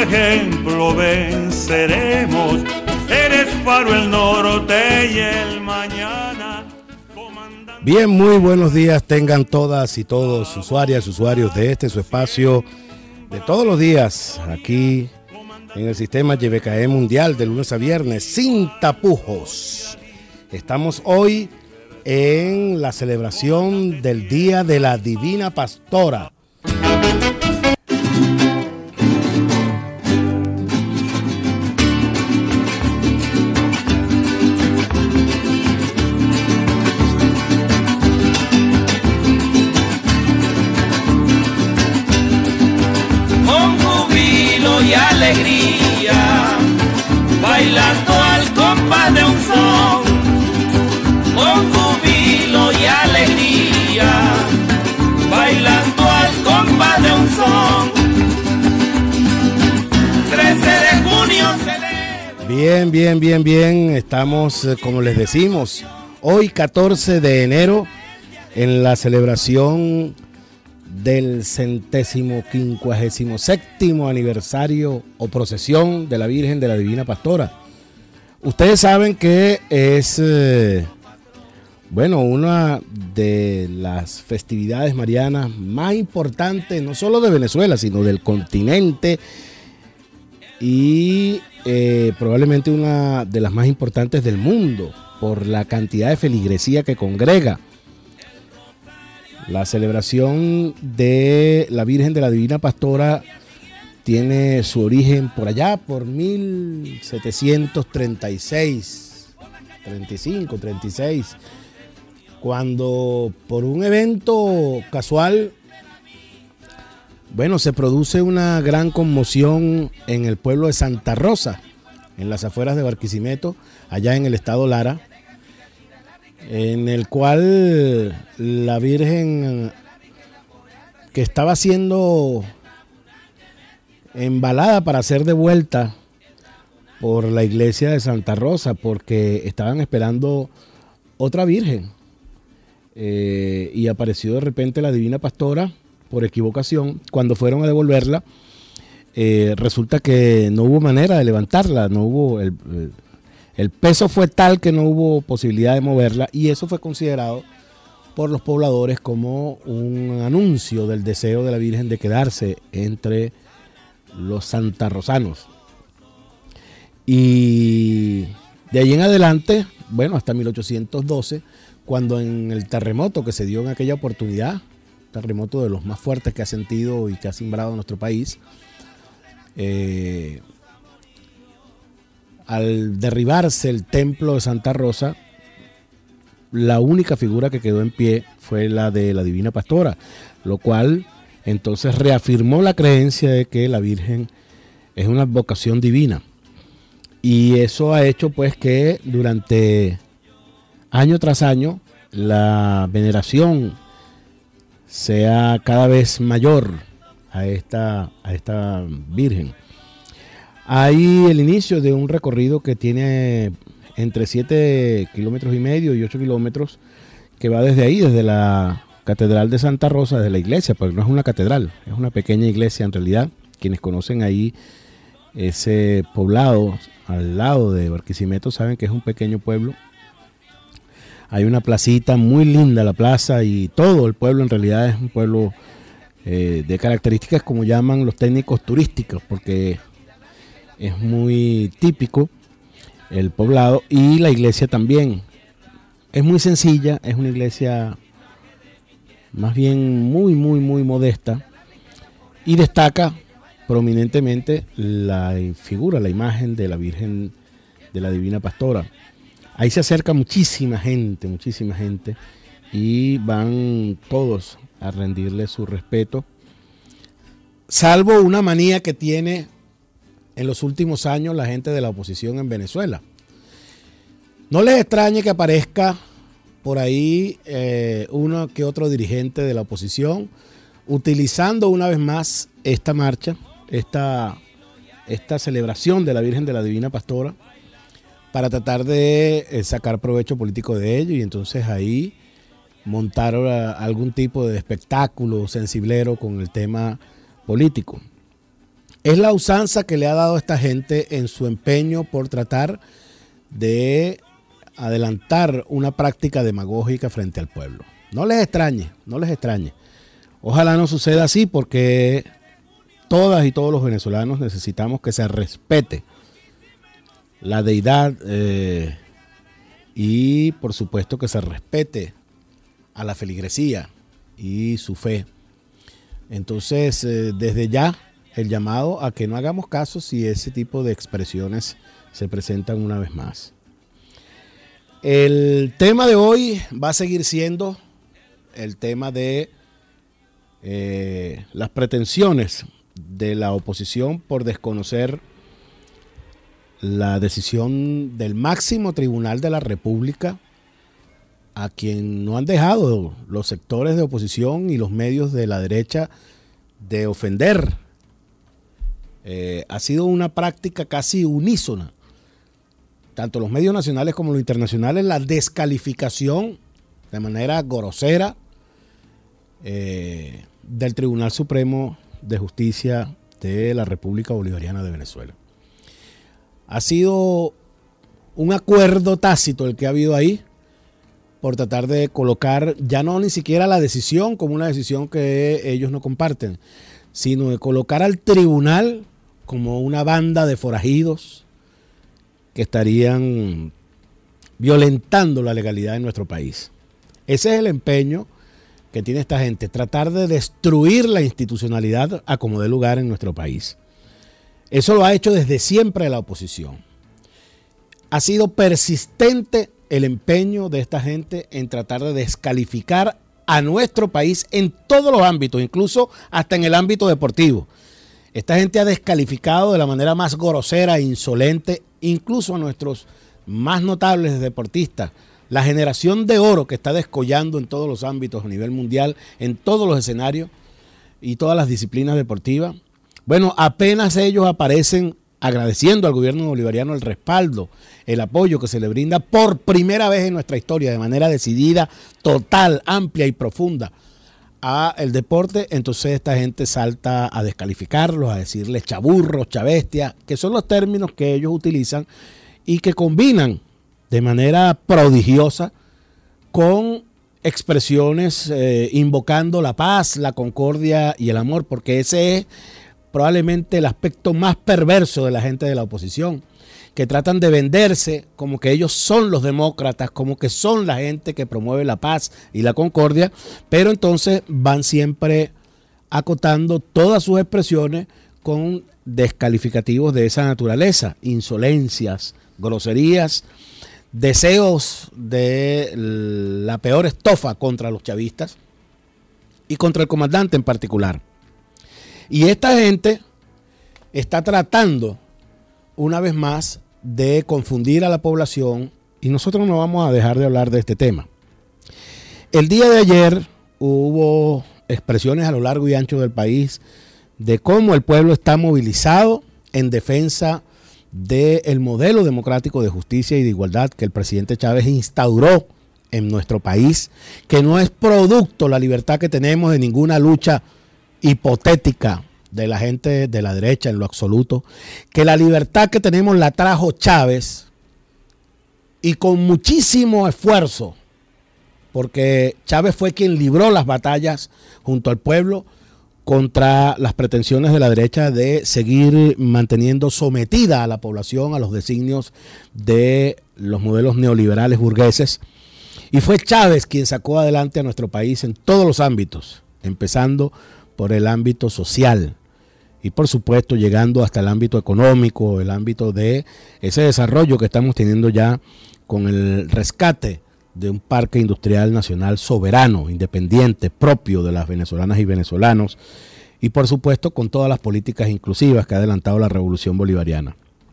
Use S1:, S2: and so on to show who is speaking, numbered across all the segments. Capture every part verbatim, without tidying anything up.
S1: ejemplo venceremos. Eres faro el norte y el mañana. Comandante.
S2: Bien, muy buenos días tengan todas y todos usuarias, usuarios de este su espacio de todos los días aquí en el sistema Y B K E Mundial de lunes a viernes sin tapujos. Estamos hoy en la celebración del Día de la Divina Pastora.
S3: Y alegría, bailando al compás de un son, con júbilo y alegría, bailando al compás de un son. trece de junio celebra.
S2: Bien, bien, bien, bien. Estamos, eh, como les decimos, hoy catorce de enero en la celebración del centésimo quincuagésimo séptimo aniversario o procesión de la Virgen de la Divina Pastora. Ustedes saben que es, eh, bueno, una de las festividades marianas más importantes, no solo de Venezuela, sino del continente y eh, probablemente una de las más importantes del mundo por la cantidad de feligresía que congrega. La celebración de la Virgen de la Divina Pastora tiene su origen por allá, por mil setecientos treinta y seis, treinta y cinco, treinta y seis, cuando por un evento casual, bueno, se produce una gran conmoción en el pueblo de Santa Rosa, en las afueras de Barquisimeto, allá en el estado Lara, en el cual la Virgen, que estaba siendo embalada para ser devuelta por la iglesia de Santa Rosa, porque estaban esperando otra Virgen, eh, y apareció de repente la Divina Pastora por equivocación. Cuando fueron a devolverla, eh, resulta que no hubo manera de levantarla, no hubo el, el El peso fue tal que no hubo posibilidad de moverla, y eso fue considerado por los pobladores como un anuncio del deseo de la Virgen de quedarse entre los santarrosanos. Y de allí en adelante, bueno, hasta mil ochocientos doce, cuando en el terremoto que se dio en aquella oportunidad, terremoto de los más fuertes que ha sentido y que ha simbrado nuestro país, eh, al derribarse el templo de Santa Rosa, la única figura que quedó en pie fue la de la Divina Pastora, lo cual entonces reafirmó la creencia de que la Virgen es una vocación divina. Y eso ha hecho pues que durante año tras año la veneración sea cada vez mayor a esta, a esta Virgen. Hay el inicio de un recorrido que tiene entre siete kilómetros y medio y ocho kilómetros, que va desde ahí, desde la Catedral de Santa Rosa, desde la iglesia, porque no es una catedral, es una pequeña iglesia en realidad. Quienes conocen ahí ese poblado al lado de Barquisimeto saben que es un pequeño pueblo. Hay una placita muy linda, la plaza, y todo el pueblo en realidad es un pueblo eh, de características, como llaman los técnicos, turísticos, porque es muy típico el poblado, y la iglesia también. Es muy sencilla, es una iglesia más bien muy, muy, muy modesta, y destaca prominentemente la figura, la imagen de la Virgen de la Divina Pastora. Ahí se acerca muchísima gente, muchísima gente, y van todos a rendirle su respeto, salvo una manía que tiene en los últimos años la gente de la oposición en Venezuela. No les extrañe que aparezca por ahí eh, uno que otro dirigente de la oposición utilizando una vez más esta marcha, esta, esta celebración de la Virgen de la Divina Pastora, para tratar de eh, sacar provecho político de ello, y entonces ahí montar uh, algún tipo de espectáculo sensiblero con el tema político. es la usanza que le ha dado esta gente en su empeño por tratar de adelantar una práctica demagógica frente al pueblo. No les extrañe, no les extrañe. Ojalá no suceda así, porque todas y todos los venezolanos necesitamos que se respete la deidad eh, y por supuesto que se respete a la feligresía y su fe. Entonces, eh, desde ya, el llamado a que no hagamos caso si ese tipo de expresiones se presentan una vez más. El tema de hoy va a seguir siendo el tema de eh, las pretensiones de la oposición por desconocer la decisión del máximo tribunal de la República, a quien no han dejado los sectores de oposición y los medios de la derecha de ofender. Eh, ha sido una práctica casi unísona, tanto los medios nacionales como los internacionales, la descalificación de manera grosera eh, del Tribunal Supremo de Justicia de la República Bolivariana de Venezuela. Ha sido un acuerdo tácito el que ha habido ahí por tratar de colocar ya no ni siquiera la decisión como una decisión que ellos no comparten, sino de colocar al tribunal como una banda de forajidos que estarían violentando la legalidad en nuestro país. Ese es el empeño que tiene esta gente, tratar de destruir la institucionalidad a como dé lugar en nuestro país. Eso lo ha hecho desde siempre la oposición. Ha sido persistente el empeño de esta gente en tratar de descalificar a nuestro país en todos los ámbitos, incluso hasta en el ámbito deportivo. Esta gente ha descalificado de la manera más grosera e insolente, incluso a nuestros más notables deportistas. La generación de oro que está descollando en todos los ámbitos a nivel mundial, en todos los escenarios y todas las disciplinas deportivas. Bueno, apenas ellos aparecen agradeciendo al gobierno bolivariano el respaldo, el apoyo que se le brinda por primera vez en nuestra historia, de manera decidida, total, amplia y profunda a el deporte. Entonces esta gente salta a descalificarlos, a decirles chaburros, chavestias, que son los términos que ellos utilizan y que combinan de manera prodigiosa con expresiones eh, invocando la paz, la concordia y el amor, porque ese es probablemente el aspecto más perverso de la gente de la oposición, que tratan de venderse como que ellos son los demócratas, como que son la gente que promueve la paz y la concordia, pero entonces van siempre acotando todas sus expresiones con descalificativos de esa naturaleza, insolencias, groserías, deseos de la peor estofa contra los chavistas y contra el comandante en particular. Y esta gente está tratando una vez más de confundir a la población y nosotros no vamos a dejar de hablar de este tema. El día de ayer hubo expresiones a lo largo y ancho del país de cómo el pueblo está movilizado en defensa del modelo democrático de justicia y de igualdad que el presidente Chávez instauró en nuestro país, que no es producto la libertad que tenemos de ninguna lucha hipotética de la gente de la derecha en lo absoluto, que la libertad que tenemos la trajo Chávez y con muchísimo esfuerzo, porque Chávez fue quien libró las batallas junto al pueblo contra las pretensiones de la derecha de seguir manteniendo sometida a la población a los designios de los modelos neoliberales burgueses. Y fue Chávez quien sacó adelante a nuestro país en todos los ámbitos, empezando por el ámbito social y por supuesto llegando hasta el ámbito económico, el ámbito de ese desarrollo que estamos teniendo ya con el rescate de un parque industrial nacional soberano, independiente, propio de las venezolanas y venezolanos, y por supuesto con todas las políticas inclusivas que ha adelantado la revolución bolivariana.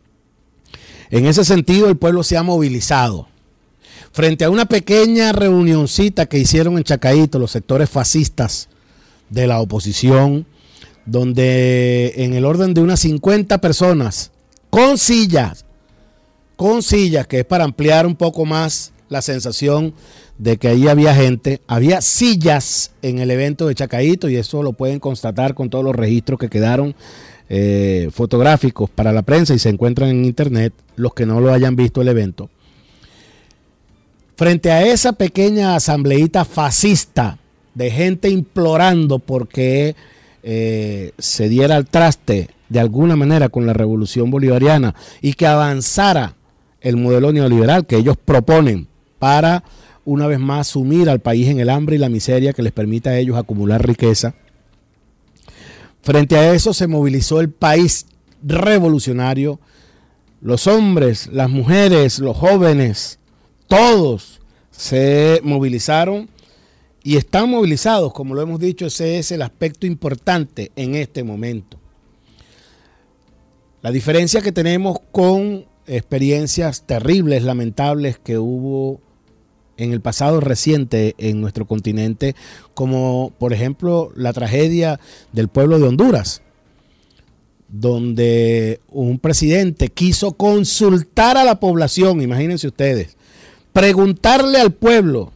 S2: En ese sentido, el pueblo se ha movilizado frente a una pequeña reunioncita que hicieron en Chacaíto los sectores fascistas de la oposición, donde en el orden de unas cincuenta personas con sillas, con sillas, que es para ampliar un poco más la sensación de que ahí había gente, había sillas en el evento de Chacaíto, y eso lo pueden constatar con todos los registros que quedaron eh, fotográficos para la prensa y se encuentran en internet, los que no lo hayan visto el evento. Frente a esa pequeña asambleíta fascista de gente implorando porque eh, se diera al traste de alguna manera con la revolución bolivariana y que avanzara el modelo neoliberal que ellos proponen para una vez más sumir al país en el hambre y la miseria que les permita a ellos acumular riqueza. Frente a eso se movilizó el país revolucionario, los hombres, las mujeres, los jóvenes, todos se movilizaron y están movilizados, como lo hemos dicho, ese es el aspecto importante en este momento. La diferencia que tenemos con experiencias terribles, lamentables que hubo en el pasado reciente en nuestro continente, como por ejemplo la tragedia del pueblo de Honduras, donde un presidente quiso consultar a la población, imagínense ustedes, preguntarle al pueblo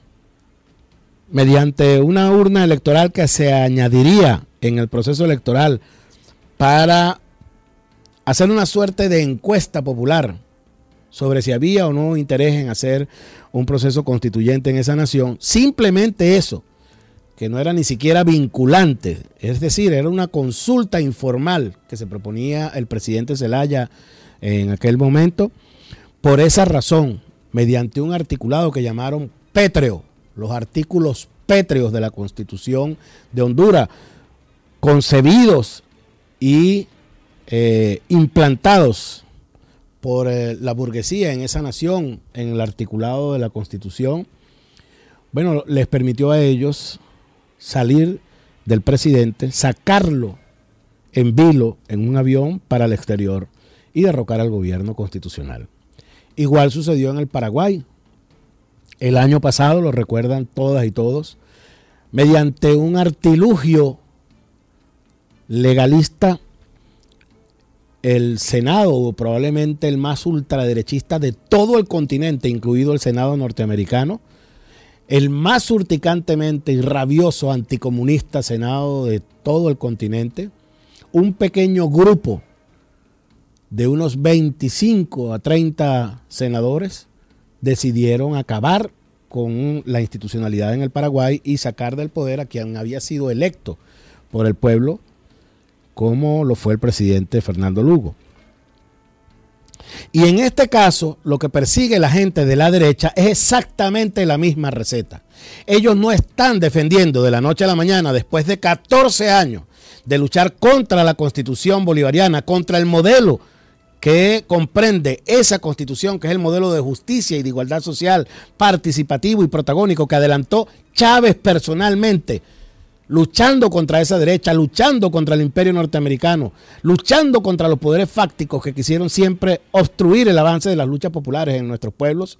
S2: mediante una urna electoral que se añadiría en el proceso electoral para hacer una suerte de encuesta popular sobre si había o no interés en hacer un proceso constituyente en esa nación. Simplemente eso, que no era ni siquiera vinculante, es decir, era una consulta informal que se proponía el presidente Zelaya en aquel momento. Por esa razón, mediante un articulado que llamaron pétreo, los artículos pétreos de la Constitución de Honduras, concebidos y eh, implantados por eh, la burguesía en esa nación, en el articulado de la Constitución, bueno, les permitió a ellos salir del presidente, sacarlo en vilo en un avión para el exterior y derrocar al gobierno constitucional. Igual sucedió en el Paraguay. El año pasado, lo recuerdan todas y todos, mediante un artilugio legalista, el Senado, probablemente el más ultraderechista de todo el continente, incluido el Senado norteamericano, el más urticantemente y rabioso anticomunista Senado de todo el continente, un pequeño grupo de unos veinticinco a treinta senadores decidieron acabar con la institucionalidad en el Paraguay y sacar del poder a quien había sido electo por el pueblo, como lo fue el presidente Fernando Lugo. Y en este caso, lo que persigue la gente de la derecha es exactamente la misma receta. Ellos no están defendiendo de la noche a la mañana, después de catorce años de luchar contra la Constitución bolivariana, contra el modelo que comprende esa Constitución, que es el modelo de justicia y de igualdad social, participativo y protagónico que adelantó Chávez personalmente, luchando contra esa derecha, luchando contra el imperio norteamericano, luchando contra los poderes fácticos que quisieron siempre obstruir el avance de las luchas populares en nuestros pueblos.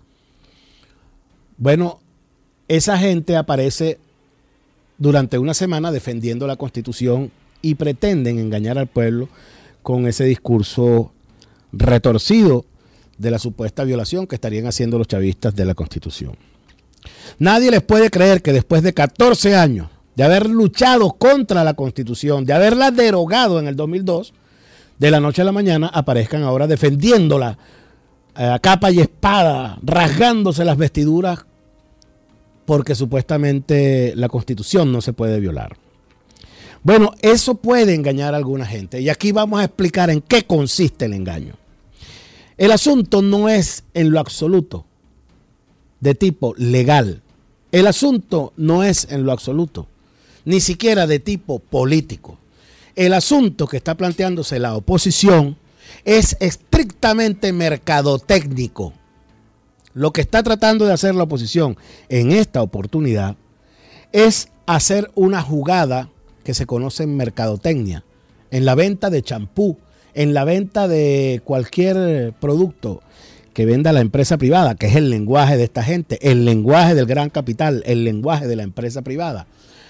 S2: Bueno, esa gente aparece durante una semana defendiendo la Constitución y pretenden engañar al pueblo con ese discurso retorcido de la supuesta violación que estarían haciendo los chavistas de la Constitución. Nadie les puede creer que después de catorce años de haber luchado contra la Constitución, de haberla derogado en el dos mil dos, de la noche a la mañana aparezcan ahora defendiéndola a capa y espada, rasgándose las vestiduras, porque supuestamente la Constitución no se puede violar. Bueno, eso puede engañar a alguna gente y aquí vamos a explicar en qué consiste el engaño. El asunto no es en lo absoluto de tipo legal. El asunto no es en lo absoluto ni siquiera de tipo político. El asunto que está planteándose la oposición es estrictamente mercadotécnico. Lo que está tratando de hacer la oposición en esta oportunidad es hacer una jugada que se conoce en mercadotecnia, en la venta de champú, en la venta de cualquier producto que venda la empresa privada, que es el lenguaje de esta gente, el lenguaje del gran capital, el lenguaje de la empresa privada.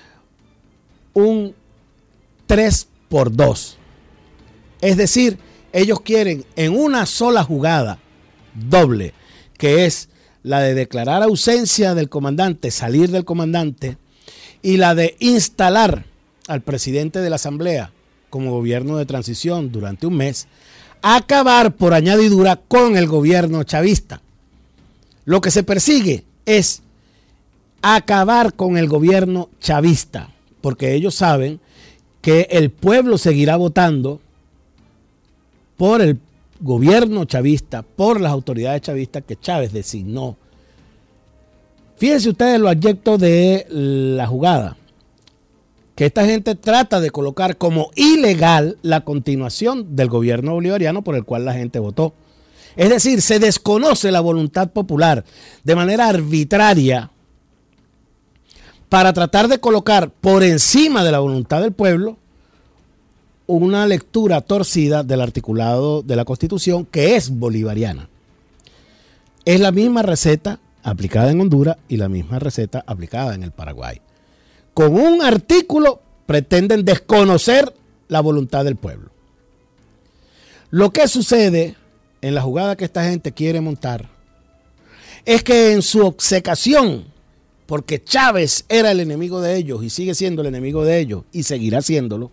S2: Un tres por dos. Es decir, ellos quieren en una sola jugada doble, que es la de declarar ausencia del comandante, salir del comandante, y la de instalar al presidente de la Asamblea como gobierno de transición durante un mes, acabar por añadidura con el gobierno chavista. Lo que se persigue es acabar con el gobierno chavista, porque ellos saben que el pueblo seguirá votando por el gobierno chavista, por las autoridades chavistas que Chávez designó. Fíjense ustedes los adyectos de la jugada, que esta gente trata de colocar como ilegal la continuación del gobierno bolivariano por el cual la gente votó. Es decir, se desconoce la voluntad popular de manera arbitraria para tratar de colocar por encima de la voluntad del pueblo una lectura torcida del articulado de la Constitución que es bolivariana. Es la misma receta aplicada en Honduras y la misma receta aplicada en el Paraguay. Con un artículo pretenden desconocer la voluntad del pueblo. Lo que sucede en la jugada que esta gente quiere montar es que en su obcecación, porque Chávez era el enemigo de ellos y sigue siendo el enemigo de ellos y seguirá siéndolo,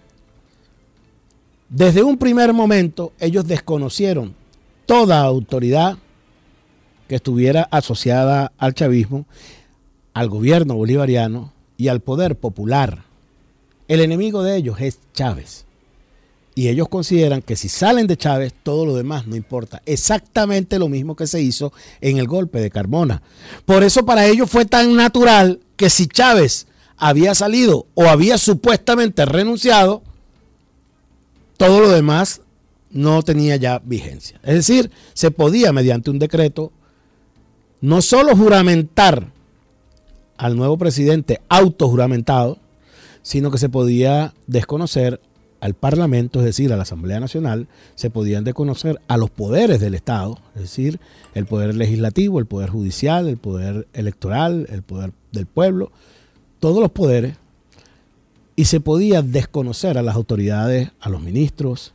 S2: desde un primer momento ellos desconocieron toda autoridad que estuviera asociada al chavismo, al gobierno bolivariano y al poder popular. El enemigo de ellos es Chávez. Y ellos consideran que si salen de Chávez, todo lo demás no importa. Exactamente lo mismo que se hizo en el golpe de Carmona. Por eso para ellos fue tan natural que si Chávez había salido o había supuestamente renunciado, todo lo demás no tenía ya vigencia. Es decir, se podía mediante un decreto no solo juramentar al nuevo presidente autojuramentado, sino que se podía desconocer al Parlamento, es decir, a la Asamblea Nacional, se podían desconocer a los poderes del Estado, es decir, el poder legislativo, el poder judicial, el poder electoral, el poder del pueblo, todos los poderes, y se podía desconocer a las autoridades, a los ministros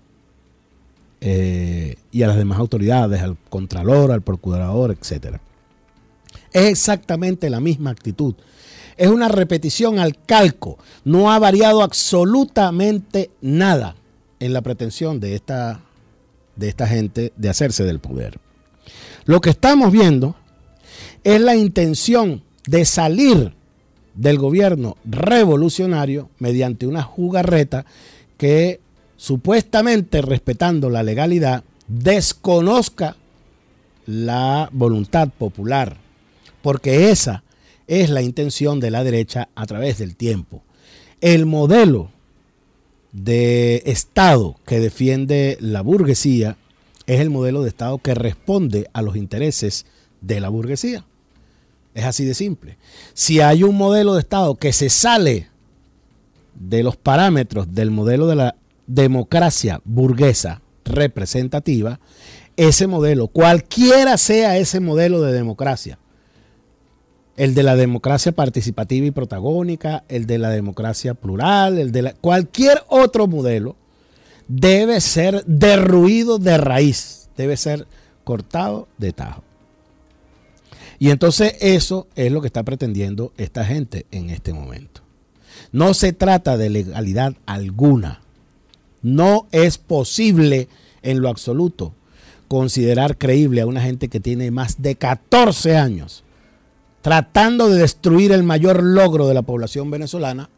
S2: eh, y a las demás autoridades, al Contralor, al Procurador, etcétera. Es exactamente la misma actitud. Es una repetición al calco. No ha variado absolutamente nada en la pretensión de esta, de esta gente de hacerse del poder. Lo que estamos viendo es la intención de salir del gobierno revolucionario mediante una jugarreta que supuestamente, respetando la legalidad, desconozca la voluntad popular, porque esa es la intención de la derecha a través del tiempo. El modelo de Estado que defiende la burguesía es el modelo de Estado que responde a los intereses de la burguesía. Es así de simple. Si hay un modelo de Estado que se sale de los parámetros del modelo de la democracia burguesa representativa, ese modelo, cualquiera sea ese modelo de democracia, el de la democracia participativa y protagónica, el de la democracia plural, el de la, cualquier otro modelo, debe ser derruido de raíz, debe ser cortado de tajo. Y entonces eso es lo que está pretendiendo esta gente en este momento. No se trata de legalidad alguna. No es posible en lo absoluto considerar creíble a una gente que tiene más de catorce años tratando de destruir el mayor logro de la población venezolana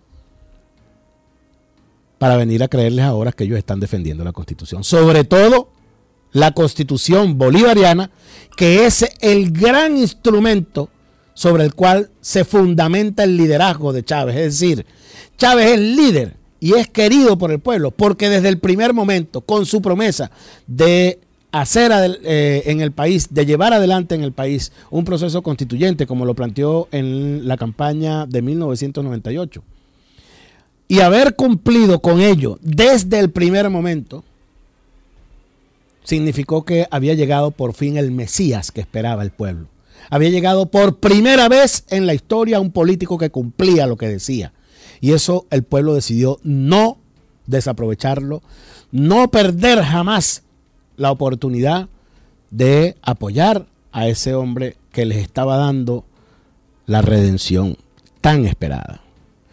S2: para venir a creerles ahora que ellos están defendiendo la Constitución. Sobre todo la Constitución bolivariana, que es el gran instrumento sobre el cual se fundamenta el liderazgo de Chávez. Es decir, Chávez es líder y es querido por el pueblo porque desde el primer momento, con su promesa de hacer eh, en el país, de llevar adelante en el país un proceso constituyente, como lo planteó en la campaña de mil novecientos noventa y ocho, y haber cumplido con ello desde el primer momento, significó que había llegado por fin el Mesías que esperaba el pueblo. Había llegado por primera vez en la historia un político que cumplía lo que decía. Y eso el pueblo decidió no desaprovecharlo, no perder jamás la oportunidad de apoyar a ese hombre que les estaba dando la redención tan esperada.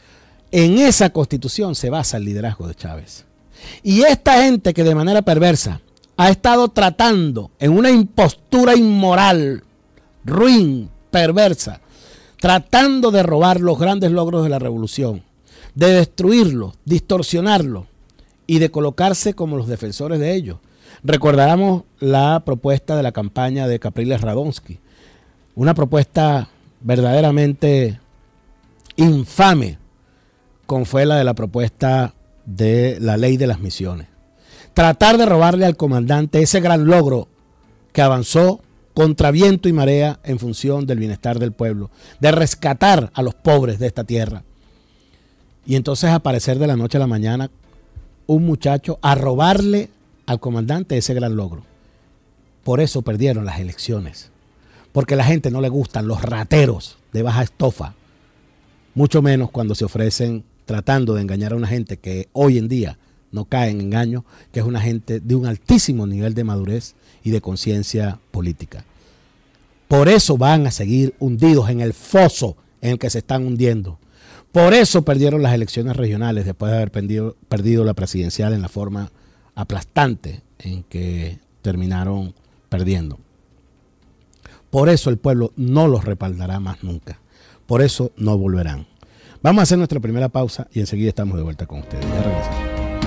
S2: En esa constitución se basa el liderazgo de Chávez. Y esta gente que de manera perversa ha estado tratando en una impostura inmoral, ruin, perversa, tratando de robar los grandes logros de la revolución, de destruirlos, distorsionarlos y de colocarse como los defensores de ellos. Recordaremos la propuesta de la campaña de Capriles Radonsky, una propuesta verdaderamente infame, como fue la de la propuesta de la ley de las misiones. Tratar de robarle al comandante ese gran logro que avanzó contra viento y marea en función del bienestar del pueblo, de rescatar a los pobres de esta tierra. Y entonces aparecer de la noche a la mañana un muchacho a robarle al comandante ese gran logro. Por eso perdieron las elecciones, porque a la gente no le gustan los rateros de baja estofa, mucho menos cuando se ofrecen tratando de engañar a una gente que hoy en día no cae en engaño, que es una gente de un altísimo nivel de madurez y de conciencia política. Por eso van a seguir hundidos en el foso en el que se están hundiendo. Por eso perdieron las elecciones regionales después de haber perdido, perdido la presidencial en la forma aplastante en que terminaron perdiendo. Por eso el pueblo no los respaldará más nunca. Por eso no volverán. Vamos a hacer nuestra primera pausa y enseguida estamos de vuelta con ustedes. Ya regresamos.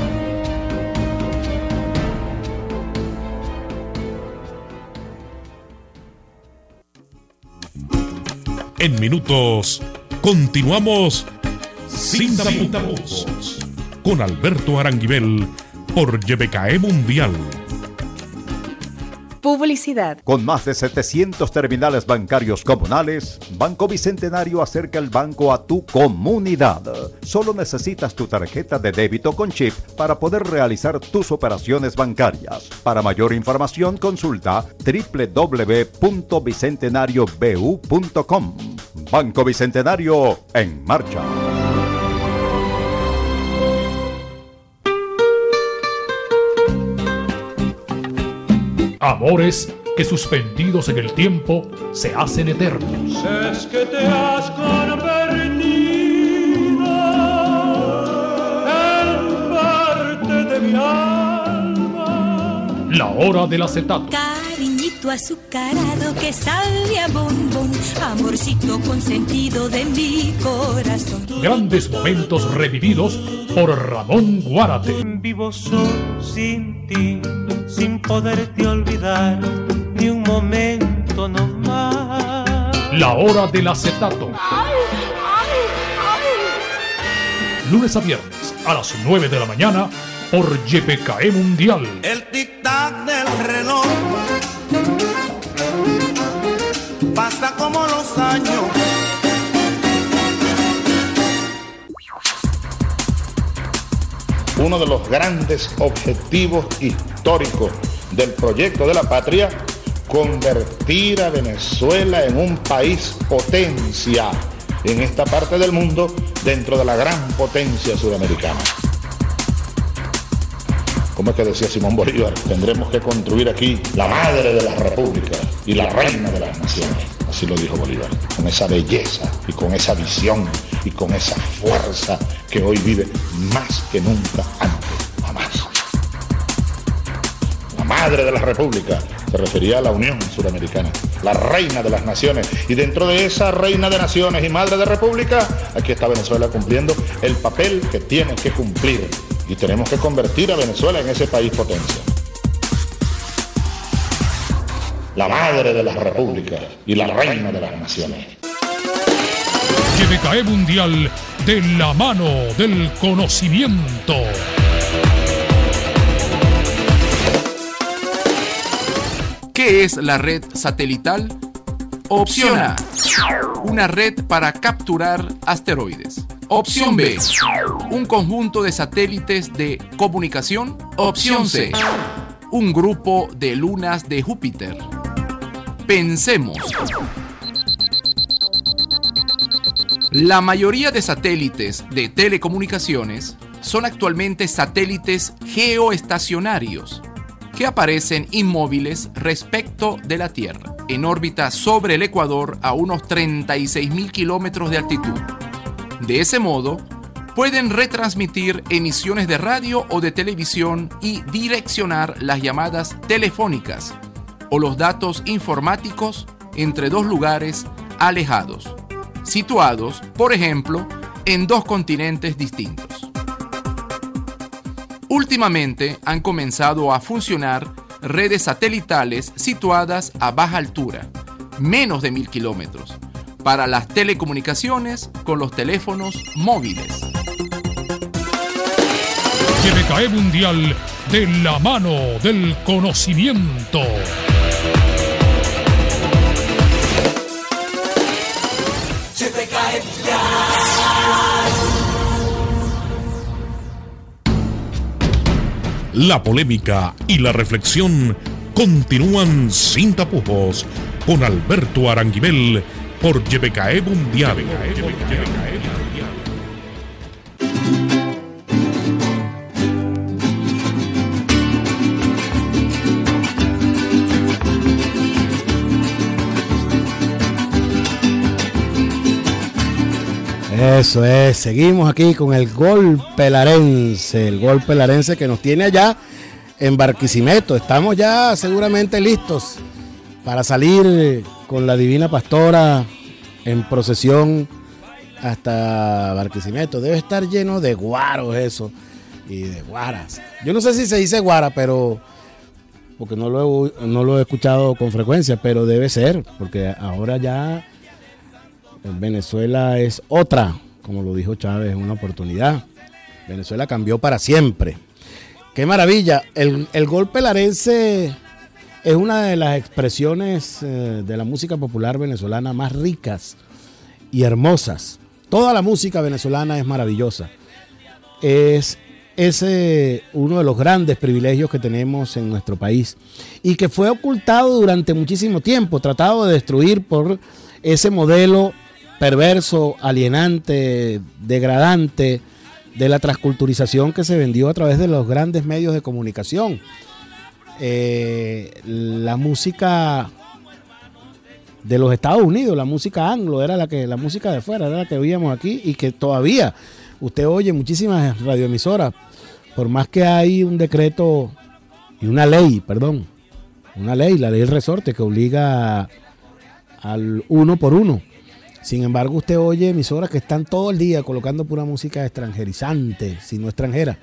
S4: En minutos continuamos sin tapujos con Alberto Aranguibel por Y B K E Mundial.
S5: Publicidad.
S6: Con más de setecientos terminales bancarios comunales, Banco Bicentenario acerca el banco a tu comunidad. Solo necesitas tu tarjeta de débito con chip para poder realizar tus operaciones bancarias. Para mayor información, consulta doble u doble u doble u punto bicentenario b u punto com. Banco Bicentenario, en marcha.
S7: Amores que suspendidos en el tiempo se hacen eternos.
S3: Es que te has convertido en parte de mi alma.
S7: La hora del acetato.
S8: Cariñito azucarado que sabe a bombón, amorcito consentido de mi corazón.
S7: Grandes momentos revividos por Ramón Guárate.
S1: Vivo solo sin ti, sin poderte olvidar ni un momento no más.
S7: La hora del acetato.
S8: Ay, ay,
S7: ay. Lunes a viernes a las nueve de la mañana por Y B K E Mundial.
S3: El tic-tac del reloj pasa como los años.
S9: Uno de los grandes objetivos históricos del proyecto de la patria, convertir a Venezuela en un país potencia en esta parte del mundo dentro de la gran potencia sudamericana. Como es que decía Simón Bolívar, tendremos que construir aquí la madre de las repúblicas y la reina de las naciones. Así lo dijo Bolívar, con esa belleza y con esa visión y con esa fuerza que hoy vive más que nunca antes, jamás. La madre de las repúblicas se refería a la Unión Suramericana, la reina de las naciones. Y dentro de esa reina de naciones y madre de república, aquí está Venezuela cumpliendo el papel que tiene que cumplir. Y tenemos que convertir a Venezuela en ese país potencia. La madre de las repúblicas y la reina de las naciones.
S7: Y B K E Mundial, de la mano del conocimiento.
S10: ¿Qué es la red satelital? Opción A, una red para capturar asteroides. Opción B, un conjunto de satélites de comunicación. Opción C, un grupo de lunas de Júpiter. Pensemos. La mayoría de satélites de telecomunicaciones son actualmente satélites geoestacionarios que aparecen inmóviles respecto de la Tierra, en órbita sobre el Ecuador a unos treinta y seis mil kilómetros de altitud. De ese modo, Pueden retransmitir emisiones de radio o de televisión y direccionar las llamadas telefónicas o los datos informáticos entre dos lugares alejados, situados, por ejemplo, en dos continentes distintos. Últimamente han comenzado a funcionar redes satelitales situadas a baja altura, menos de mil kilómetros, para las telecomunicaciones con los teléfonos móviles.
S7: Y M K E Mundial de la mano del conocimiento.
S4: La polémica y la reflexión continúan sin tapujos con Alberto Aranguibel por Y B K E Mundial.
S2: Eso es, seguimos aquí con el golpe larense, el golpe larense que nos tiene allá en Barquisimeto. Estamos ya seguramente listos para salir con la Divina Pastora en procesión hasta Barquisimeto. Debe estar lleno de guaros eso, y de guaras. Yo no sé si se dice guara, pero porque no lo he, no lo he escuchado con frecuencia, pero debe ser, porque ahora ya Venezuela es otra, como lo dijo Chávez en una oportunidad. Venezuela cambió para siempre. ¡Qué maravilla! El, el golpe larense es una de las expresiones eh, de la música popular venezolana más ricas y hermosas. Toda la música venezolana es maravillosa. Es ese uno de los grandes privilegios que tenemos en nuestro país y que fue ocultado durante muchísimo tiempo, tratado de destruir por ese modelo perverso, alienante, degradante de la transculturización que se vendió a través de los grandes medios de comunicación. Eh, la música de los Estados Unidos, la música anglo, era la que, la música de fuera, era la que oíamos aquí y que todavía usted oye muchísimas radioemisoras, por más que hay un decreto y una ley, perdón, una ley, la ley del resorte que obliga a, al uno por uno. Sin embargo, usted oye emisoras que están todo el día colocando pura música extranjerizante, si no extranjera.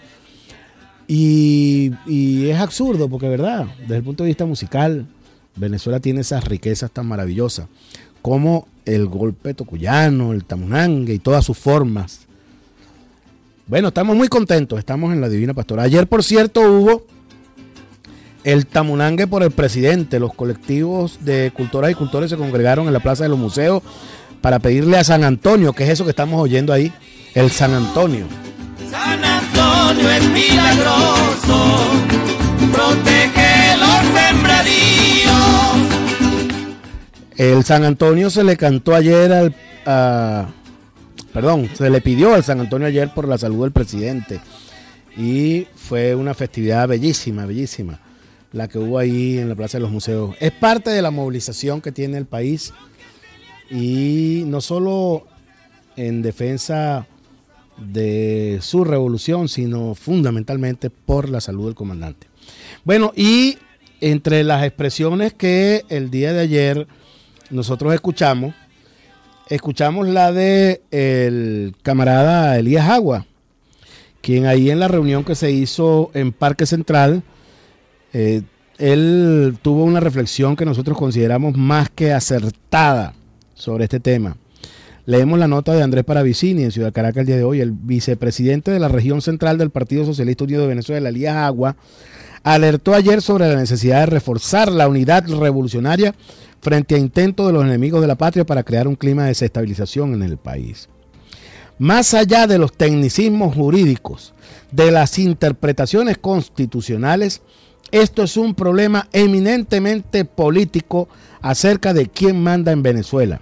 S2: Y, y es absurdo porque, ¿verdad? Desde el punto de vista musical, Venezuela tiene esas riquezas tan maravillosas como el golpe tocuyano, el tamunangue y todas sus formas. Bueno, estamos muy contentos, estamos en la Divina Pastora. Ayer, por cierto, hubo el tamunangue por el presidente. Los colectivos de cultoras y cultores se congregaron en la Plaza de los Museos para pedirle a San Antonio, que es eso que estamos oyendo ahí, el San Antonio.
S3: San Antonio es milagroso, protege los sembradíos.
S2: El San Antonio se le cantó ayer al... A, perdón, se le pidió al San Antonio ayer por la salud del presidente. Y fue una festividad bellísima, bellísima, la que hubo ahí en la Plaza de los Museos. Es parte de la movilización que tiene el país. Y no solo en defensa de su revolución, sino fundamentalmente por la salud del comandante. Bueno, y entre las expresiones que el día de ayer nosotros escuchamos, escuchamos la de el camarada Elías Agua, quien ahí en la reunión que se hizo en Parque Central, eh, él tuvo una reflexión que nosotros consideramos más que acertada sobre este tema. Leemos la nota de Andrés Paravicini en Ciudad Caracas el día de hoy. El vicepresidente de la región central del Partido Socialista Unido de Venezuela, Elías Agua, alertó ayer sobre la necesidad de reforzar la unidad revolucionaria frente a intentos de los enemigos de la patria para crear un clima de desestabilización en el país. Más allá de los tecnicismos jurídicos, de las interpretaciones constitucionales, esto es un problema eminentemente político acerca de quién manda en Venezuela.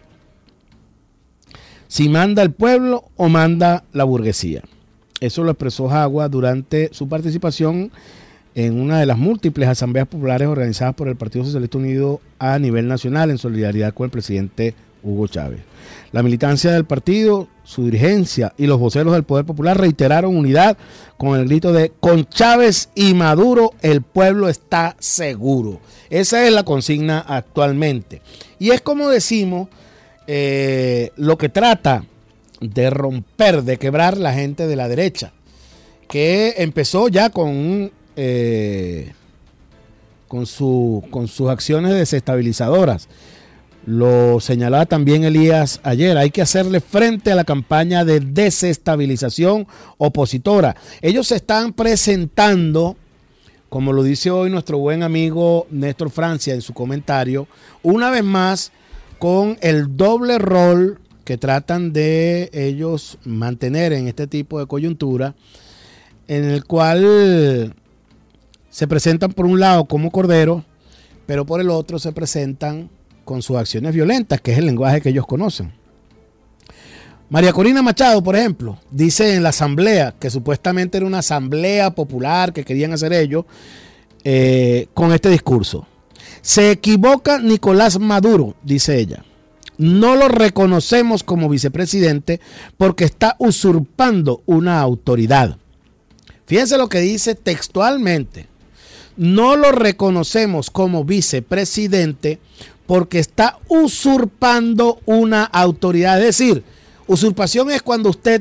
S2: Si manda el pueblo o manda la burguesía. Eso lo expresó Agua durante su participación en una de las múltiples asambleas populares organizadas por el Partido Socialista Unido a nivel nacional en solidaridad con el presidente Hugo Chávez. La militancia del partido, su dirigencia y los voceros del Poder Popular reiteraron unidad con el grito de con Chávez y Maduro el pueblo está seguro. Esa es la consigna actualmente. Y es como decimos, eh, lo que trata de romper, de quebrar la gente de la derecha, que empezó ya con, eh, con, su, con sus acciones desestabilizadoras. Lo señalaba también Elías ayer, hay que hacerle frente a la campaña de desestabilización opositora. Ellos se están presentando, como lo dice hoy nuestro buen amigo Néstor Francia en su comentario, una vez más con el doble rol que tratan de ellos mantener en este tipo de coyuntura, en el cual se presentan por un lado como corderos, pero por el otro se presentan con sus acciones violentas, que es el lenguaje que ellos conocen. María Corina Machado, por ejemplo, dice en la asamblea, que supuestamente era una asamblea popular que querían hacer ellos, eh, con este discurso. Se equivoca Nicolás Maduro, dice ella. No lo reconocemos como vicepresidente porque está usurpando una autoridad. Fíjense lo que dice textualmente. No lo reconocemos como vicepresidente porque está usurpando una autoridad. Es decir, usurpación es cuando usted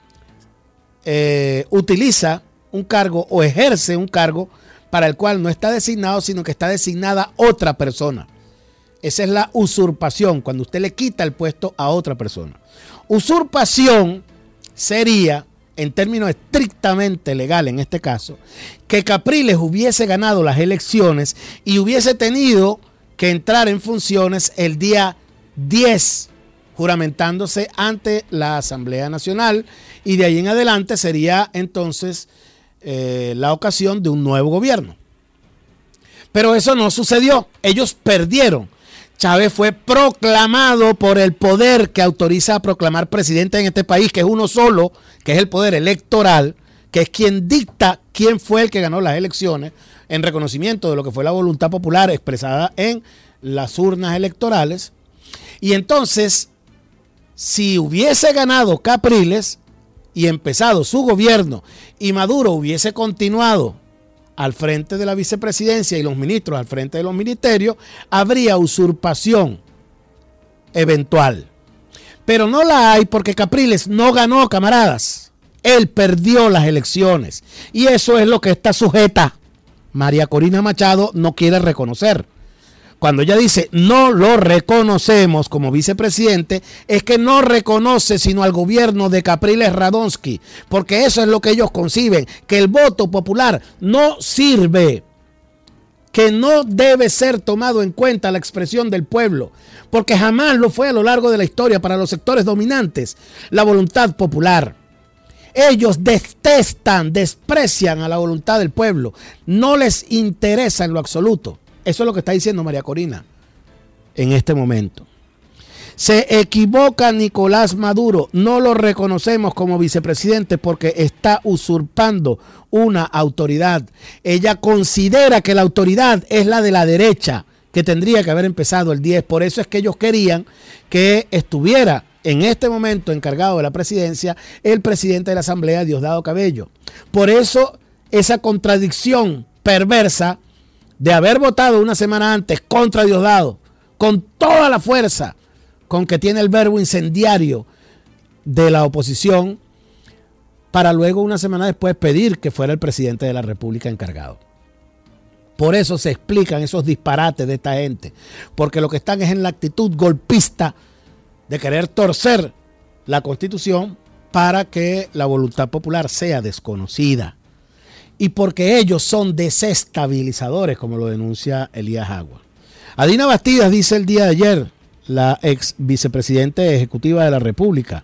S2: eh, utiliza un cargo o ejerce un cargo para el cual no está designado, sino que está designada otra persona. Esa es la usurpación, cuando usted le quita el puesto a otra persona. Usurpación sería, en términos estrictamente legales en este caso, que Capriles hubiese ganado las elecciones y hubiese tenido que entrar en funciones el día diez, juramentándose ante la Asamblea Nacional, y de ahí en adelante sería entonces eh, la ocasión de un nuevo gobierno. Pero eso no sucedió, ellos perdieron. Chávez fue proclamado por el poder que autoriza a proclamar presidente en este país, que es uno solo, que es el poder electoral, que es quien dicta quién fue el que ganó las elecciones, en reconocimiento de lo que fue la voluntad popular expresada en las urnas electorales. Y entonces, si hubiese ganado Capriles y empezado su gobierno y Maduro hubiese continuado al frente de la vicepresidencia y los ministros al frente de los ministerios, habría usurpación eventual. Pero no la hay porque Capriles no ganó, camaradas. Él perdió las elecciones. Y eso es lo que está sujeta María Corina Machado no quiere reconocer. Cuando ella dice no lo reconocemos como vicepresidente, es que no reconoce sino al gobierno de Capriles Radonsky, porque eso es lo que ellos conciben, que el voto popular no sirve, que no debe ser tomado en cuenta la expresión del pueblo, porque jamás lo fue a lo largo de la historia para los sectores dominantes, la voluntad popular. Ellos detestan, desprecian a la voluntad del pueblo, no les interesa en lo absoluto. Eso es lo que está diciendo María Corina en este momento. Se equivoca Nicolás Maduro, no lo reconocemos como vicepresidente porque está usurpando una autoridad. Ella considera que la autoridad es la de la derecha, que tendría que haber empezado el diez. Por eso es que ellos querían que estuviera en este momento encargado de la presidencia el presidente de la Asamblea, Diosdado Cabello. Por eso esa contradicción perversa de haber votado una semana antes contra Diosdado, con toda la fuerza con que tiene el verbo incendiario de la oposición, para luego una semana después pedir que fuera el presidente de la República encargado. Por eso se explican esos disparates de esta gente, porque lo que están es en la actitud golpista de querer torcer la Constitución para que la voluntad popular sea desconocida. Y porque ellos son desestabilizadores, como lo denuncia Elías Agua. Adina Bastidas dice el día de ayer, la ex vicepresidenta ejecutiva de la República: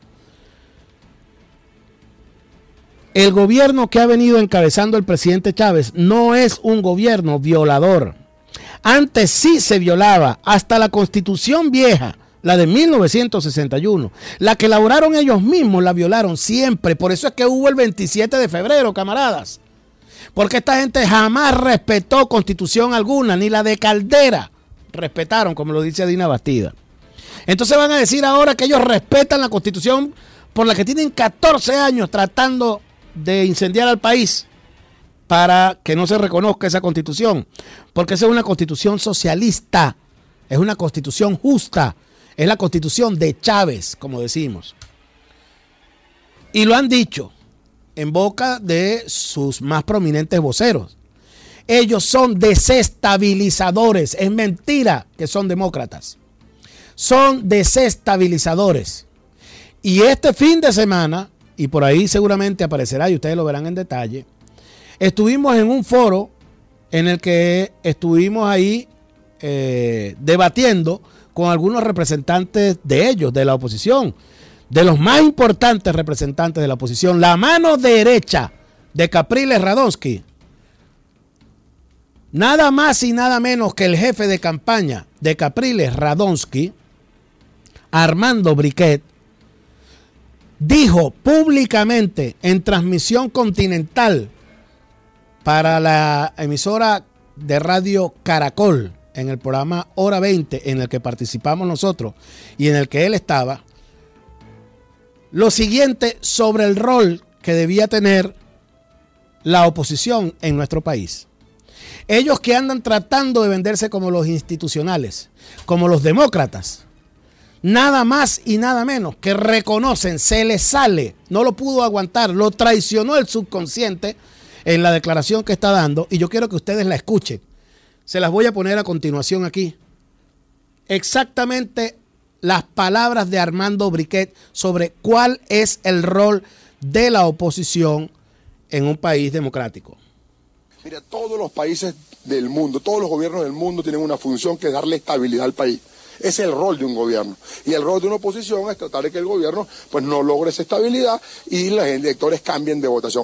S2: el gobierno que ha venido encabezando el presidente Chávez no es un gobierno violador. Antes sí se violaba, hasta la Constitución vieja, la de mil novecientos sesenta y uno, la que elaboraron ellos mismos, la violaron siempre. Por eso es que hubo el veintisiete de febrero, camaradas. Porque esta gente jamás respetó constitución alguna, ni la de Caldera respetaron, como lo dice Adina Bastida. Entonces van a decir ahora que ellos respetan la Constitución por la que tienen catorce años tratando de incendiar al país para que no se reconozca esa Constitución, porque esa es una Constitución socialista, es una Constitución justa, es la Constitución de Chávez, como decimos. Y lo han dicho en boca de sus más prominentes voceros. Ellos son desestabilizadores. Es mentira que son demócratas. Son desestabilizadores. Y este fin de semana, y por ahí seguramente aparecerá y ustedes lo verán en detalle, estuvimos en un foro en el que estuvimos ahí eh, debatiendo con algunos representantes de ellos, de la oposición, de los más importantes representantes de la oposición, la mano derecha de Capriles Radonsky, nada más y nada menos que el jefe de campaña de Capriles Radonsky, Armando Briquet, dijo públicamente en transmisión continental para la emisora de radio Caracol, en el programa Hora veinte, en el que participamos nosotros y en el que él estaba, lo siguiente sobre el rol que debía tener la oposición en nuestro país. Ellos que andan tratando de venderse como los institucionales, como los demócratas, nada más y nada menos que reconocen, se les sale, no lo pudo aguantar, lo traicionó el subconsciente en la declaración que está dando, y yo quiero que ustedes la escuchen. Se las voy a poner a continuación aquí. Exactamente las palabras de Armando Briquet sobre cuál es el rol de la oposición en un país democrático.
S5: Mira, todos los países del mundo, todos los gobiernos del mundo tienen una función que es darle estabilidad al país. Ese es el rol de un gobierno. Y el rol de una oposición es tratar de que el gobierno pues no logre esa estabilidad y los electores cambien de votación.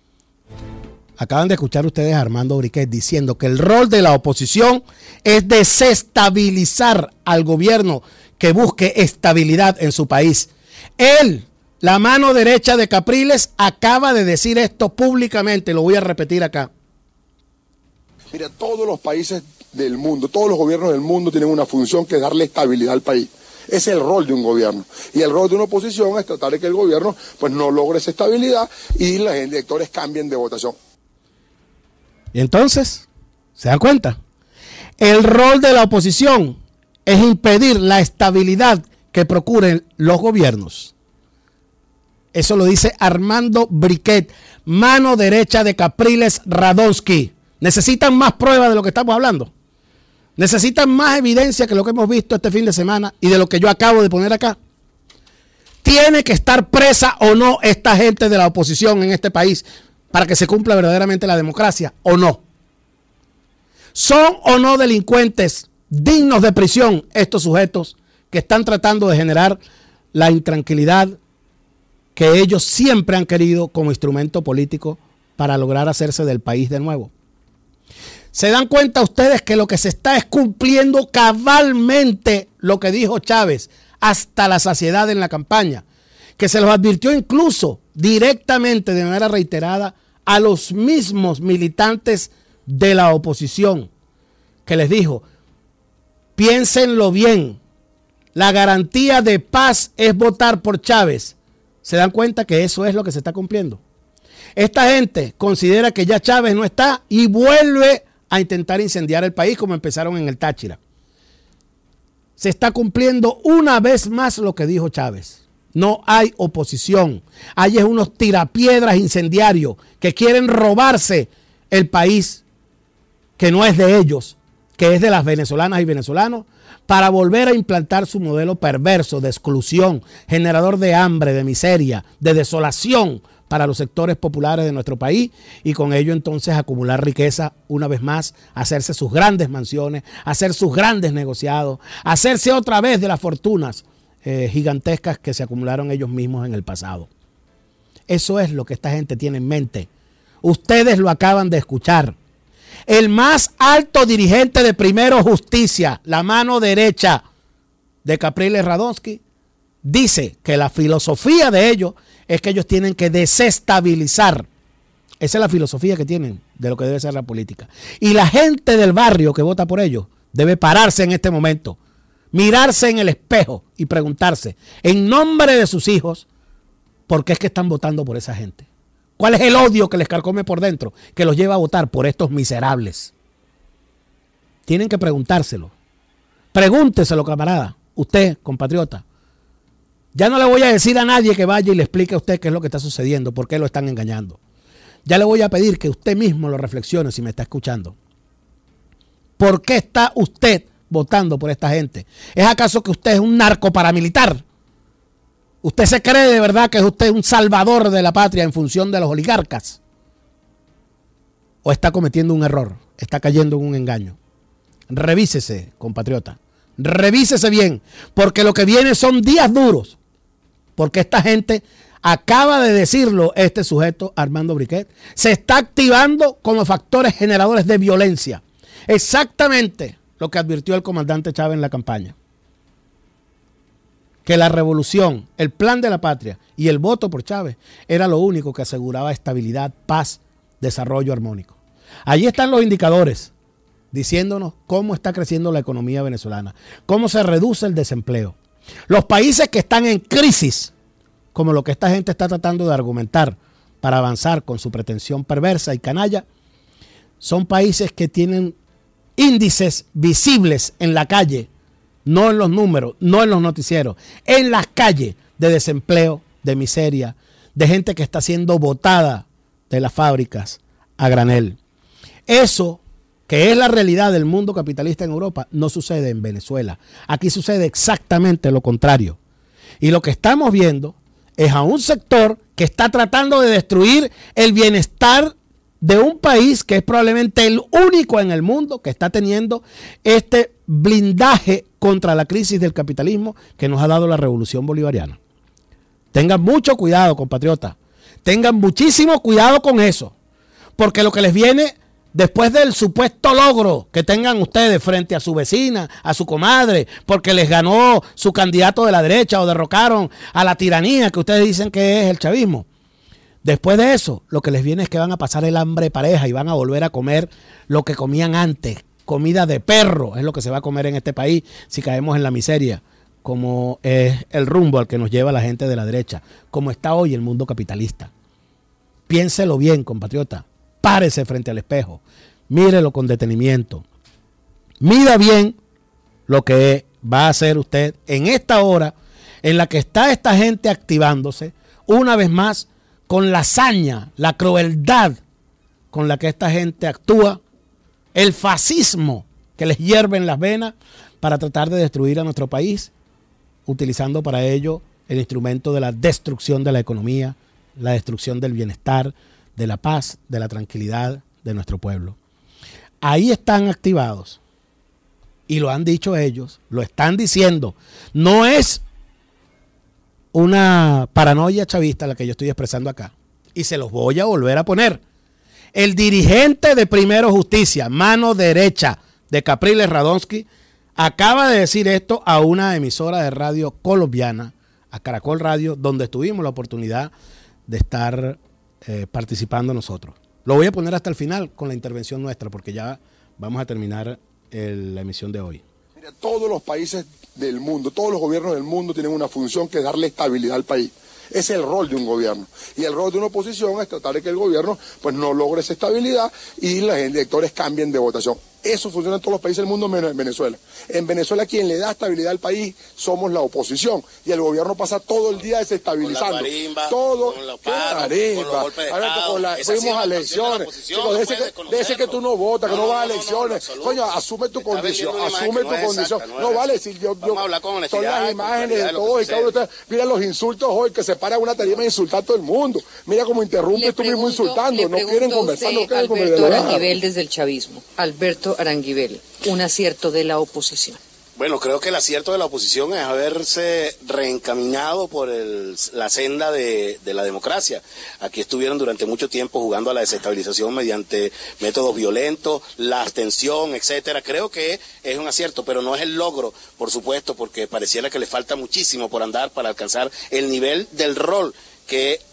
S2: Acaban de escuchar ustedes a Armando Briquet diciendo que el rol de la oposición es desestabilizar al gobierno que busque estabilidad en su país. Él, la mano derecha de Capriles, acaba de decir esto públicamente, lo voy a repetir acá.
S5: Mira, todos los países del mundo, todos los gobiernos del mundo tienen una función que es darle estabilidad al país. Ese es el rol de un gobierno. Y el rol de una oposición es tratar de que el gobierno pues no logre esa estabilidad y los electores cambien de votación.
S2: Y entonces, ¿se dan cuenta? El rol de la oposición es impedir la estabilidad que procuren los gobiernos. Eso lo dice Armando Briquet, mano derecha de Capriles Radonsky. ¿Necesitan más pruebas de lo que estamos hablando? ¿Necesitan más evidencia que lo que hemos visto este fin de semana y de lo que yo acabo de poner acá? ¿Tiene que estar presa o no esta gente de la oposición en este país para que se cumpla verdaderamente la democracia o no? ¿Son o no delincuentes dignos de prisión estos sujetos que están tratando de generar la intranquilidad que ellos siempre han querido como instrumento político para lograr hacerse del país de nuevo? ¿Se dan cuenta ustedes que lo que se está es cumpliendo cabalmente lo que dijo Chávez hasta la saciedad en la campaña? Que se los advirtió incluso directamente de manera reiterada a los mismos militantes de la oposición, que les dijo: piénsenlo bien, la garantía de paz es votar por Chávez. ¿Se dan cuenta que eso es lo que se está cumpliendo? Esta gente considera que ya Chávez no está y vuelve a intentar incendiar el país como empezaron en el Táchira. Se está cumpliendo una vez más lo que dijo Chávez. No hay oposición. Hay unos tirapiedras incendiarios que quieren robarse el país que no es de ellos, que es de las venezolanas y venezolanos, para volver a implantar su modelo perverso de exclusión, generador de hambre, de miseria, de desolación para los sectores populares de nuestro país, y con ello entonces acumular riqueza una vez más, hacerse sus grandes mansiones, hacer sus grandes negociados, hacerse otra vez de las fortunas eh, gigantescas que se acumularon ellos mismos en el pasado. Eso es lo que esta gente tiene en mente. Ustedes lo acaban de escuchar. El más alto dirigente de Primero Justicia, la mano derecha de Capriles Radonsky, dice que la filosofía de ellos es que ellos tienen que desestabilizar. Esa es la filosofía que tienen de lo que debe ser la política. Y la gente del barrio que vota por ellos debe pararse en este momento, mirarse en el espejo y preguntarse, en nombre de sus hijos, ¿por qué es que están votando por esa gente? ¿Cuál es el odio que les carcome por dentro que los lleva a votar por estos miserables? Tienen que preguntárselo. Pregúnteselo, camarada. Usted, compatriota. Ya no le voy a decir a nadie que vaya y le explique a usted qué es lo que está sucediendo, por qué lo están engañando. Ya le voy a pedir que usted mismo lo reflexione si me está escuchando. ¿Por qué está usted votando por esta gente? ¿Es acaso que usted es un narco paramilitar? ¿Usted se cree de verdad que es usted un salvador de la patria en función de los oligarcas? ¿O está cometiendo un error? ¿Está cayendo en un engaño? Revísese, compatriota. Revísese bien, porque lo que viene son días duros. Porque esta gente, acaba de decirlo este sujeto, Armando Briquet, se está activando como factores generadores de violencia. Exactamente lo que advirtió el comandante Chávez en la campaña. Que la revolución, el plan de la patria y el voto por Chávez era lo único que aseguraba estabilidad, paz, desarrollo armónico. Allí están los indicadores diciéndonos cómo está creciendo la economía venezolana, cómo se reduce el desempleo. Los países que están en crisis, como lo que esta gente está tratando de argumentar para avanzar con su pretensión perversa y canalla, son países que tienen índices visibles en la calle, no en los números, no en los noticieros, en las calles de desempleo, de miseria, de gente que está siendo botada de las fábricas a granel. Eso, que es la realidad del mundo capitalista en Europa, no sucede en Venezuela. Aquí sucede exactamente lo contrario. Y lo que estamos viendo es a un sector que está tratando de destruir el bienestar de un país que es probablemente el único en el mundo que está teniendo este blindaje contra la crisis del capitalismo que nos ha dado la revolución bolivariana. Tengan mucho cuidado, compatriotas. Tengan muchísimo cuidado con eso. Porque lo que les viene después del supuesto logro que tengan ustedes frente a su vecina, a su comadre, porque les ganó su candidato de la derecha o derrocaron a la tiranía que ustedes dicen que es el chavismo. Después de eso, lo que les viene es que van a pasar el hambre pareja y van a volver a comer lo que comían antes. Comida de perro es lo que se va a comer en este país si caemos en la miseria, como es el rumbo al que nos lleva la gente de la derecha, como está hoy el mundo capitalista. Piénselo bien, compatriota. Párese frente al espejo. Mírelo con detenimiento. Mida bien lo que va a hacer usted en esta hora en la que está esta gente activándose una vez más con la hazaña, la crueldad con la que esta gente actúa, el fascismo que les hierve en las venas para tratar de destruir a nuestro país, utilizando para ello el instrumento de la destrucción de la economía, la destrucción del bienestar, de la paz, de la tranquilidad de nuestro pueblo. Ahí están activados y lo han dicho ellos, lo están diciendo. No es una paranoia chavista la que yo estoy expresando acá y se los voy a volver a poner. El dirigente de Primero Justicia, mano derecha de Capriles Radonsky, acaba de decir esto a una emisora de radio colombiana, a Caracol Radio, donde tuvimos la oportunidad de estar eh, participando nosotros. Lo voy a poner hasta el final con la intervención nuestra, porque ya vamos a terminar el, la emisión de hoy.
S5: Mira, todos los países del mundo, todos los gobiernos del mundo tienen una función que es darle estabilidad al país. Ese es el rol de un gobierno. Y el rol de una oposición es tratar de que el gobierno pues no logre esa estabilidad y los electores cambien de votación. Eso funciona en todos los países del mundo menos en Venezuela. En Venezuela quien le da estabilidad al país somos la oposición. Y el gobierno pasa todo el día desestabilizando. Con la marimba, todo, con los paros, con los golpes de Estado. Con la, fuimos a elecciones. Chicos, de ese, que, de ese que tú no votas, que no, no vas a elecciones. No, no, no, Coño, asume tu condición, asume tu condición. No, no vale decir yo, yo son las imágenes de todos y cada uno. Mira los insultos hoy, que se para una tarima a insultar a todo el mundo. Mira cómo interrumpes tú mismo insultando. No quieren conversar, no quieren conversar.
S11: Alberto Aranguibel desde el chavismo. Alberto Aranguibel, un acierto de la oposición.
S12: Bueno, creo que el acierto de la oposición es haberse reencaminado por el, la senda de, de la democracia. Aquí estuvieron durante mucho tiempo jugando a la desestabilización mediante métodos violentos, la abstención, etcétera. Creo que es un acierto, pero no es el logro, por supuesto, porque pareciera que le falta muchísimo por andar para alcanzar el nivel del rol que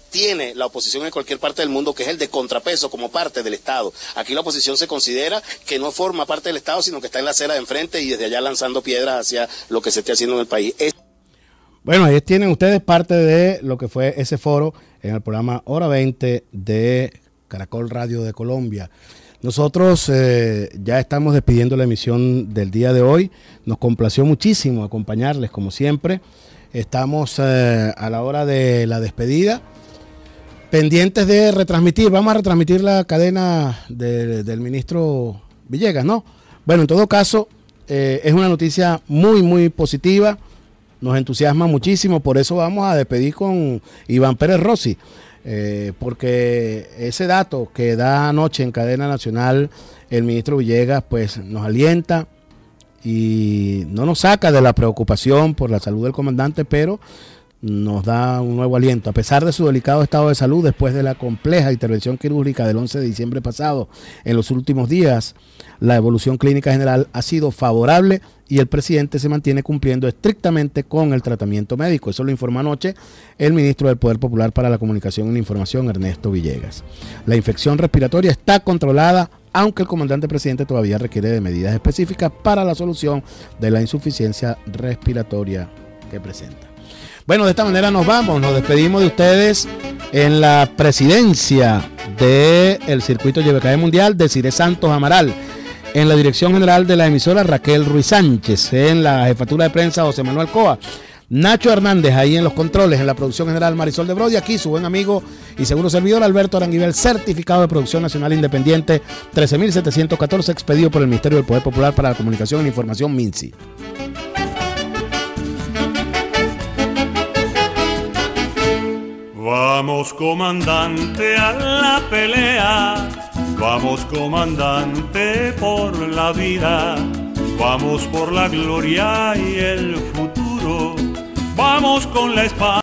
S12: tiene la oposición en cualquier parte del mundo, que es el de contrapeso como parte del Estado. Aquí la oposición se considera que no forma parte del Estado, sino que está en la acera de enfrente y desde allá lanzando piedras hacia lo que se esté haciendo en el país. Es...
S2: Bueno, ahí tienen ustedes parte de lo que fue ese foro en el programa Hora veinte de Caracol Radio de Colombia. Nosotros eh, ya estamos despidiendo la emisión del día de hoy. Nos complació muchísimo acompañarles como siempre. Estamos eh, a la hora de la despedida, pendientes de retransmitir. Vamos a retransmitir la cadena de, del ministro Villegas, ¿no? Bueno, en todo caso, eh, es una noticia muy, muy positiva. Nos entusiasma muchísimo. Por eso vamos a despedir con Iván Pérez Rossi. Eh, porque ese dato que da anoche en cadena nacional el ministro Villegas, pues nos alienta y no nos saca de la preocupación por la salud del comandante, pero nos da un nuevo aliento. A pesar de su delicado estado de salud después de la compleja intervención quirúrgica del once de diciembre pasado, en los últimos días la evolución clínica general ha sido favorable y el presidente se mantiene cumpliendo estrictamente con el tratamiento médico. Eso lo informó anoche el ministro del Poder Popular para la Comunicación y la Información, Ernesto Villegas. La infección respiratoria está controlada, aunque el comandante presidente todavía requiere de medidas específicas para la solución de la insuficiencia respiratoria que presenta. Bueno, de esta manera nos vamos, nos despedimos de ustedes en la presidencia del circuito Yebecae Mundial de Cire Santos Amaral, en la dirección general de la emisora Raquel Ruiz Sánchez, en la jefatura de prensa José Manuel Coa, Nacho Hernández ahí en los controles, en la producción general Marisol de Brody, aquí su buen amigo y seguro servidor Alberto Aranguibel, certificado de producción nacional independiente trece mil setecientos catorce, expedido por el Ministerio del Poder Popular para la Comunicación y la Información, MINSI.
S13: Vamos, comandante, a la pelea. Vamos, comandante, por la vida. Vamos por la gloria y el futuro. Vamos con la espada.